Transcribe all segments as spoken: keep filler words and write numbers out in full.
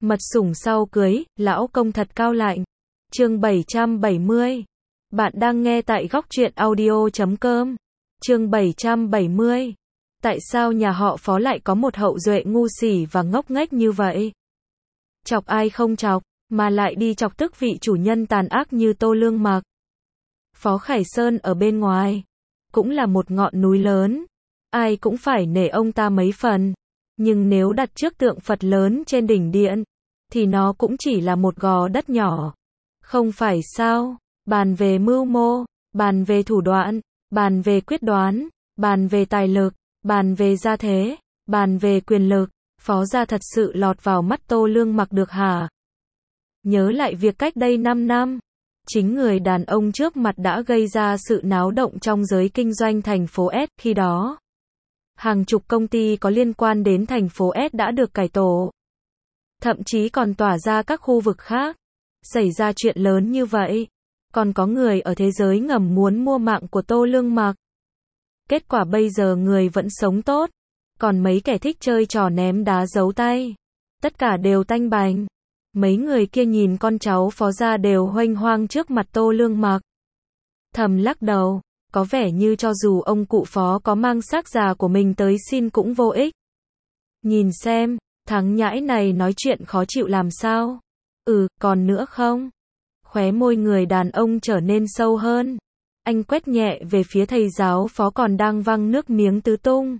Mật sủng sau cưới, lão công thật cao lạnh. Chương bảy trăm bảy mươi. Bạn đang nghe tại góc truyện audio chấm com. Chương bảy trăm bảy mươi. Tại sao nhà họ Phó lại có một hậu duệ ngu xuẩn và ngốc nghếch như vậy? Chọc ai không chọc, mà lại đi chọc tức vị chủ nhân tàn ác như Tô Lương Mặc. Phó Khải Sơn ở bên ngoài, cũng là một ngọn núi lớn. Ai cũng phải nể ông ta mấy phần. Nhưng nếu đặt trước tượng Phật lớn trên đỉnh điện, thì nó cũng chỉ là một gò đất nhỏ. Không phải sao? Bàn về mưu mô, bàn về thủ đoạn, bàn về quyết đoán, bàn về tài lực, bàn về gia thế, bàn về quyền lực, Phó gia thật sự lọt vào mắt Tô Lương Mặc được hả? Nhớ lại việc cách đây năm năm, chính người đàn ông trước mặt đã gây ra sự náo động trong giới kinh doanh thành phố S khi đó. Hàng chục công ty có liên quan đến thành phố S đã được cải tổ. Thậm chí còn tỏa ra các khu vực khác. Xảy ra chuyện lớn như vậy. Còn có người ở thế giới ngầm muốn mua mạng của Tô Lương Mặc. Kết quả bây giờ người vẫn sống tốt. Còn mấy kẻ thích chơi trò ném đá giấu tay. Tất cả đều tanh bành. Mấy người kia nhìn con cháu Phó gia đều hoanh hoang trước mặt Tô Lương Mặc. Thầm lắc đầu. Có vẻ như cho dù ông cụ Phó có mang xác già của mình tới xin cũng vô ích. Nhìn xem, thằng nhãi này nói chuyện khó chịu làm sao? Ừ, còn nữa không? Khóe môi người đàn ông trở nên sâu hơn. Anh quét nhẹ về phía thầy giáo Phó còn đang văng nước miếng tứ tung.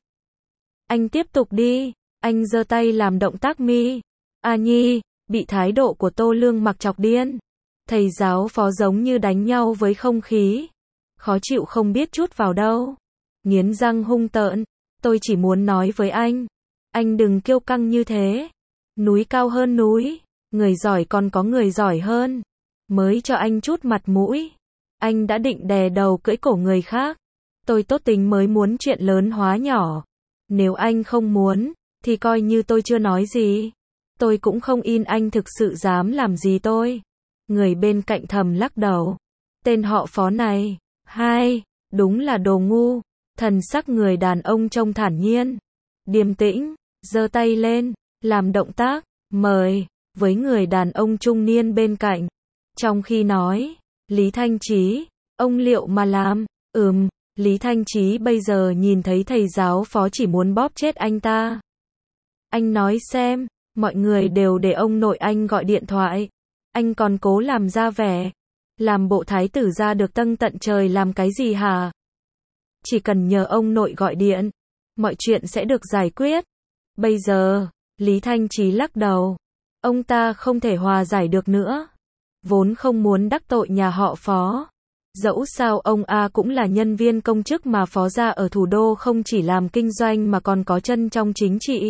Anh tiếp tục đi. Anh giơ tay làm động tác mi. A Nhi, bị thái độ của Tô Lương Mặc chọc điên. Thầy giáo Phó giống như đánh nhau với không khí. Khó chịu không biết chút vào đâu. Nghiến răng hung tợn. Tôi chỉ muốn nói với anh. Anh đừng kiêu căng như thế. Núi cao hơn núi. Người giỏi còn có người giỏi hơn. Mới cho anh chút mặt mũi. Anh đã định đè đầu cưỡi cổ người khác. Tôi tốt tính mới muốn chuyện lớn hóa nhỏ. Nếu anh không muốn, thì coi như tôi chưa nói gì. Tôi cũng không in anh thực sự dám làm gì tôi. Người bên cạnh thầm lắc đầu. Tên họ Phó này. Hai, đúng là đồ ngu. Thần sắc người đàn ông trông thản nhiên, điềm tĩnh, giơ tay lên, làm động tác, mời, với người đàn ông trung niên bên cạnh. Trong khi nói, Lý Thanh Chí, ông liệu mà làm, ừm, Lý Thanh Chí bây giờ nhìn thấy thầy giáo Phó chỉ muốn bóp chết anh ta. Anh nói xem, mọi người đều để ông nội anh gọi điện thoại. Anh còn cố làm ra vẻ. Làm bộ thái tử ra được tâng tận trời làm cái gì hả? Chỉ cần nhờ ông nội gọi điện, mọi chuyện sẽ được giải quyết. Bây giờ, Lý Thanh Chí lắc đầu. Ông ta không thể hòa giải được nữa. Vốn không muốn đắc tội nhà họ Phó. Dẫu sao ông A cũng là nhân viên công chức mà Phó gia ở thủ đô không chỉ làm kinh doanh mà còn có chân trong chính trị.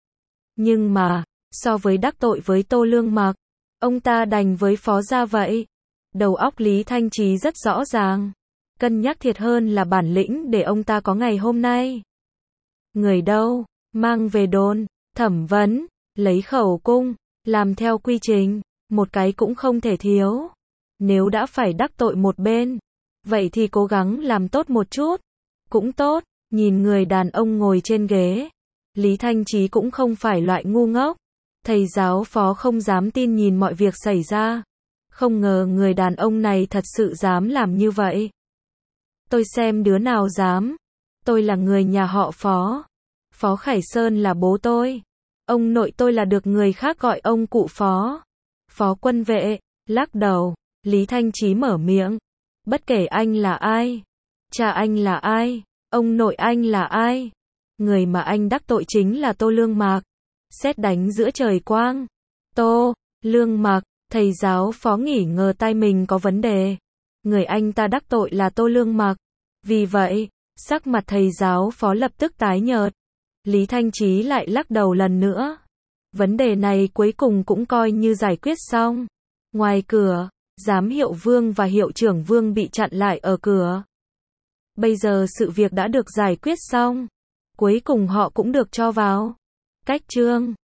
Nhưng mà, so với đắc tội với Tô Lương Mặc, ông ta đành với Phó gia vậy. Đầu óc Lý Thanh Chí rất rõ ràng. Cân nhắc thiệt hơn là bản lĩnh để ông ta có ngày hôm nay. Người đâu? Mang về đồn, thẩm vấn, lấy khẩu cung, làm theo quy trình, một cái cũng không thể thiếu. Nếu đã phải đắc tội một bên, vậy thì cố gắng làm tốt một chút. Cũng tốt, nhìn người đàn ông ngồi trên ghế. Lý Thanh Chí cũng không phải loại ngu ngốc. Thầy giáo Phó không dám tin nhìn mọi việc xảy ra. Không ngờ người đàn ông này thật sự dám làm như vậy. Tôi xem đứa nào dám. Tôi là người nhà họ Phó. Phó Khải Sơn là bố tôi. Ông nội tôi là được người khác gọi ông cụ Phó. Phó Quân Vệ, lắc đầu. Lý Thanh Chí mở miệng. Bất kể anh là ai, cha anh là ai, ông nội anh là ai, người mà anh đắc tội chính là Tô Lương Mặc. Sét đánh giữa trời quang. Tô Lương Mặc. Thầy giáo Phó nghỉ ngờ tai mình có vấn đề. Người anh ta đắc tội là Tô Lương Mặc. Vì vậy, sắc mặt thầy giáo Phó lập tức tái nhợt. Lý Thanh Chí lại lắc đầu lần nữa. Vấn đề này cuối cùng cũng coi như giải quyết xong. Ngoài cửa, giám hiệu Vương và hiệu trưởng Vương bị chặn lại ở cửa. Bây giờ sự việc đã được giải quyết xong. Cuối cùng họ cũng được cho vào. Cách chương